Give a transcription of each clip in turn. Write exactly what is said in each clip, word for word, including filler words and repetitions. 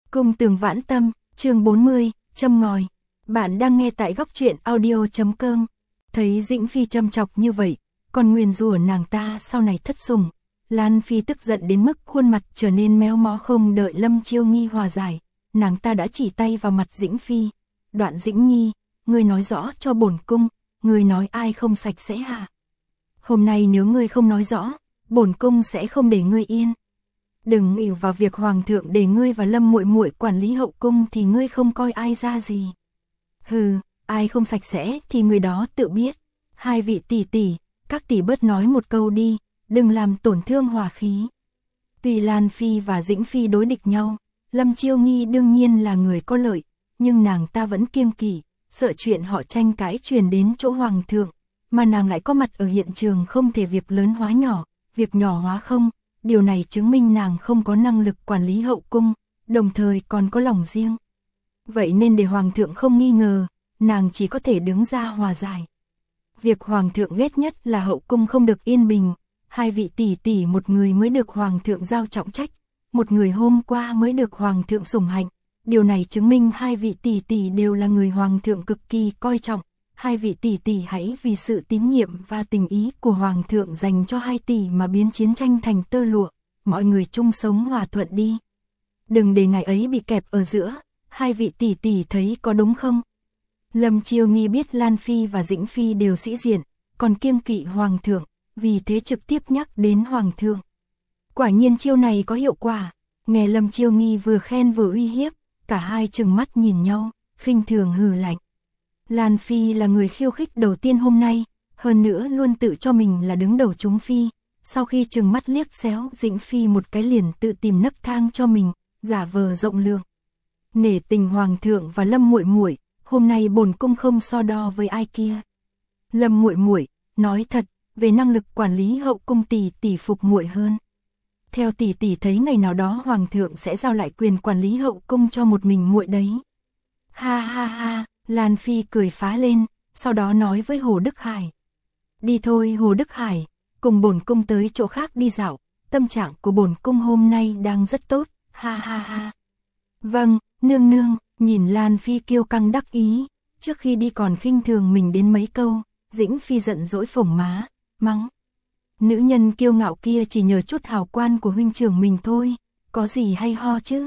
Cung Tường Vãn Tâm, chương bốn mươi, châm ngòi. Bạn đang nghe tại góc truyện audio chấm com. Thấy Dĩnh Phi châm chọc như vậy, còn nguyền rủa nàng ta sau này thất sủng. Lan Phi tức giận đến mức khuôn mặt trở nên méo mó, không đợi Lâm Chiêu Nghi hòa giải, nàng ta đã chỉ tay vào mặt Dĩnh Phi. Đoạn Dĩnh Nhi, ngươi nói rõ cho bổn cung, ngươi nói ai không sạch sẽ hả? Hôm nay nếu ngươi không nói rõ, bổn cung sẽ không để ngươi yên. Đừng ỷ vào việc hoàng thượng để ngươi và Lâm muội muội quản lý hậu cung thì ngươi không coi ai ra gì. Hừ, ai không sạch sẽ thì người đó tự biết. Hai vị tỷ tỷ, các tỷ bớt nói một câu đi, đừng làm tổn thương hòa khí. Tuy Lan Phi và Dĩnh Phi đối địch nhau, Lâm Chiêu Nghi đương nhiên là người có lợi, nhưng nàng ta vẫn kiêng kỵ, sợ chuyện họ tranh cãi truyền đến chỗ hoàng thượng, mà nàng lại có mặt ở hiện trường, không thể việc lớn hóa nhỏ, việc nhỏ hóa không. Điều này chứng minh nàng không có năng lực quản lý hậu cung, đồng thời còn có lòng riêng. Vậy nên để hoàng thượng không nghi ngờ, nàng chỉ có thể đứng ra hòa giải. Việc hoàng thượng ghét nhất là hậu cung không được yên bình. Hai vị tỷ tỷ, một người mới được hoàng thượng giao trọng trách, một người hôm qua mới được hoàng thượng sủng hạnh. Điều này chứng minh hai vị tỷ tỷ đều là người hoàng thượng cực kỳ coi trọng. Hai vị tỷ tỷ hãy vì sự tín nhiệm và tình ý của hoàng thượng dành cho hai tỷ mà biến chiến tranh thành tơ lụa, mọi người chung sống hòa thuận đi. Đừng để ngày ấy bị kẹp ở giữa, hai vị tỷ tỷ thấy có đúng không? Lâm Chiêu Nghi biết Lan Phi và Dĩnh Phi đều sĩ diện, còn kiêng kỵ hoàng thượng, vì thế trực tiếp nhắc đến hoàng thượng. Quả nhiên chiêu này có hiệu quả, nghe Lâm Chiêu Nghi vừa khen vừa uy hiếp, cả hai trừng mắt nhìn nhau, khinh thường hừ lạnh. Lan Phi là người khiêu khích đầu tiên hôm nay, hơn nữa luôn tự cho mình là đứng đầu chúng phi. Sau khi trừng mắt liếc xéo Dĩnh Phi một cái, liền tự tìm nấc thang cho mình, giả vờ rộng lượng. Nể tình hoàng thượng và Lâm muội muội, hôm nay bổn cung không so đo với ai kia. Lâm muội muội, nói thật, về năng lực quản lý hậu cung tỷ tỷ phục muội hơn. Theo tỷ tỷ thấy ngày nào đó hoàng thượng sẽ giao lại quyền quản lý hậu cung cho một mình muội đấy. Ha ha ha. Lan Phi cười phá lên, sau đó nói với Hồ Đức Hải. Đi thôi Hồ Đức Hải, cùng bổn cung tới chỗ khác đi dạo, tâm trạng của bổn cung hôm nay đang rất tốt, ha ha ha. Vâng, nương nương, nhìn Lan Phi kiêu căng đắc ý, trước khi đi còn khinh thường mình đến mấy câu, Dĩnh Phi giận dỗi phồng má, mắng. Nữ nhân kiêu ngạo kia chỉ nhờ chút hào quan của huynh trưởng mình thôi, có gì hay ho chứ?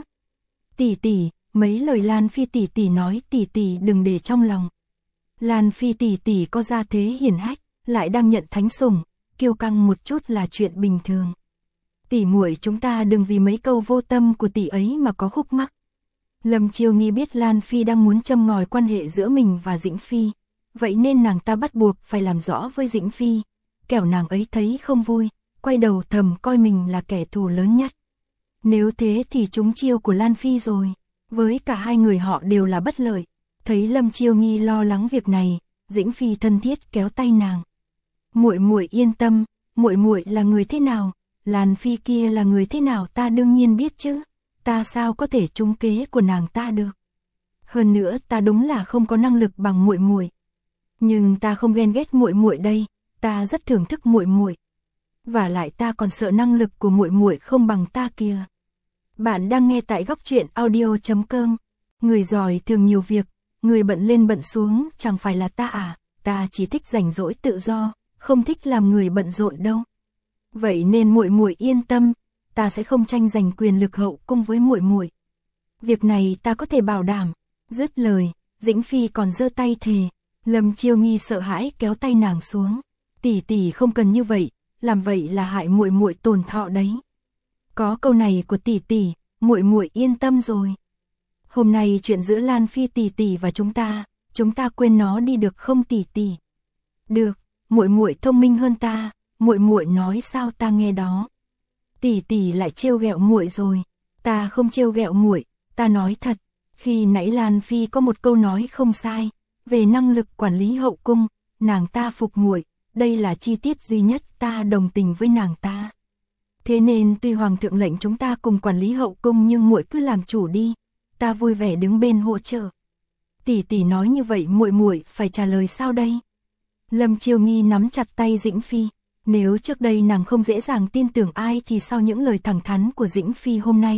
Tỷ tỷ. Mấy lời Lan Phi tỷ tỷ nói tỷ tỷ đừng để trong lòng. Lan Phi tỷ tỷ có gia thế hiển hách, lại đang nhận thánh sủng, kiêu căng một chút là chuyện bình thường. Tỷ muội chúng ta đừng vì mấy câu vô tâm của tỷ ấy mà có khúc mắc. Lâm Chiêu Nghi biết Lan Phi đang muốn châm ngòi quan hệ giữa mình và Dĩnh Phi, vậy nên nàng ta bắt buộc phải làm rõ với Dĩnh Phi, kẻo nàng ấy thấy không vui, quay đầu thầm coi mình là kẻ thù lớn nhất. Nếu thế thì trúng chiêu của Lan Phi rồi. Với cả hai người họ đều là bất lợi. Thấy Lâm Chiêu Nghi lo lắng việc này, Dĩnh Phi thân thiết kéo tay nàng. Muội muội yên tâm, muội muội là người thế nào, Lan Phi kia là người thế nào ta đương nhiên biết chứ, ta sao có thể trúng kế của nàng ta được. Hơn nữa ta đúng là không có năng lực bằng muội muội, nhưng ta không ghen ghét muội muội đây, ta rất thưởng thức muội muội. Và lại ta còn sợ năng lực của muội muội không bằng ta kia. Bạn đang nghe tại góc truyện audio chấm com. Người giỏi thường nhiều việc, người bận lên bận xuống chẳng phải là ta à, ta chỉ thích rảnh rỗi tự do, không thích làm người bận rộn đâu. Vậy nên muội muội yên tâm, ta sẽ không tranh giành quyền lực hậu cung với muội muội. Việc này ta có thể bảo đảm. Dứt lời, Dĩnh Phi còn giơ tay thề. Lâm Chiêu Nghi sợ hãi kéo tay nàng xuống. Tỷ tỷ không cần như vậy, làm vậy là hại muội muội tổn thọ đấy. Có câu này của tỷ tỷ, muội muội yên tâm rồi. Hôm nay chuyện giữa Lan Phi tỷ tỷ và chúng ta, chúng ta quên nó đi được không tỷ tỷ? Được, muội muội thông minh hơn ta, muội muội nói sao ta nghe đó. Tỷ tỷ lại trêu ghẹo muội rồi, ta không trêu ghẹo muội, ta nói thật. Khi nãy Lan Phi có một câu nói không sai, về năng lực quản lý hậu cung, nàng ta phục muội, đây là chi tiết duy nhất ta đồng tình với nàng ta. Thế nên tuy hoàng thượng lệnh chúng ta cùng quản lý hậu cung nhưng muội cứ làm chủ đi, ta vui vẻ đứng bên hỗ trợ. Tỷ tỷ nói như vậy muội muội phải trả lời sao đây? Lâm Chiêu Nghi nắm chặt tay Dĩnh Phi, nếu trước đây nàng không dễ dàng tin tưởng ai thì sau những lời thẳng thắn của Dĩnh Phi hôm nay,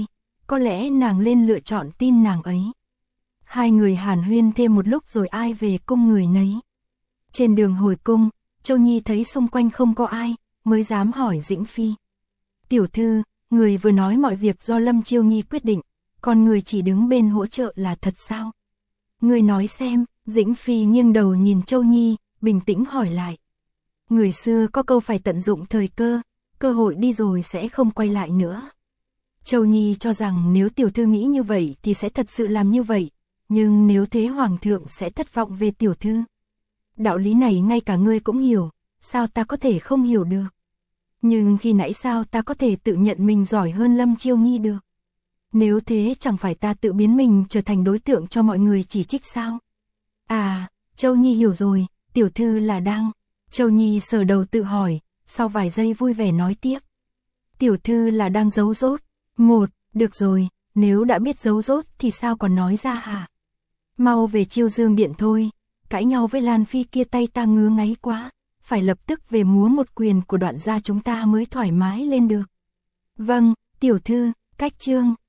có lẽ nàng lên lựa chọn tin nàng ấy. Hai người hàn huyên thêm một lúc rồi ai về cung người nấy. Trên đường hồi cung, Châu Nhi thấy xung quanh không có ai, mới dám hỏi Dĩnh Phi. Tiểu thư, người vừa nói mọi việc do Lâm Chiêu Nghi quyết định, còn người chỉ đứng bên hỗ trợ là thật sao? Người nói xem. Dĩnh Phi nghiêng đầu nhìn Châu Nhi, bình tĩnh hỏi lại. Người xưa có câu phải tận dụng thời cơ, cơ hội đi rồi sẽ không quay lại nữa. Châu Nhi cho rằng nếu tiểu thư nghĩ như vậy thì sẽ thật sự làm như vậy, nhưng nếu thế hoàng thượng sẽ thất vọng về tiểu thư. Đạo lý này ngay cả ngươi cũng hiểu, sao ta có thể không hiểu được? Nhưng khi nãy sao ta có thể tự nhận mình giỏi hơn Lâm Chiêu Nghi được? Nếu thế chẳng phải ta tự biến mình trở thành đối tượng cho mọi người chỉ trích sao? À, Châu Nhi hiểu rồi, tiểu thư là đang... Châu Nhi sờ đầu tự hỏi, sau vài giây vui vẻ nói tiếp. Tiểu thư là đang giấu dốt. Một, được rồi, nếu đã biết giấu dốt thì sao còn nói ra hả? Mau về Chiêu Dương Điện thôi, cãi nhau với Lan Phi kia tay ta ngứa ngáy quá, phải lập tức về múa một quyền của Đoạn gia chúng ta mới thoải mái lên được. Vâng, tiểu thư, cách chương.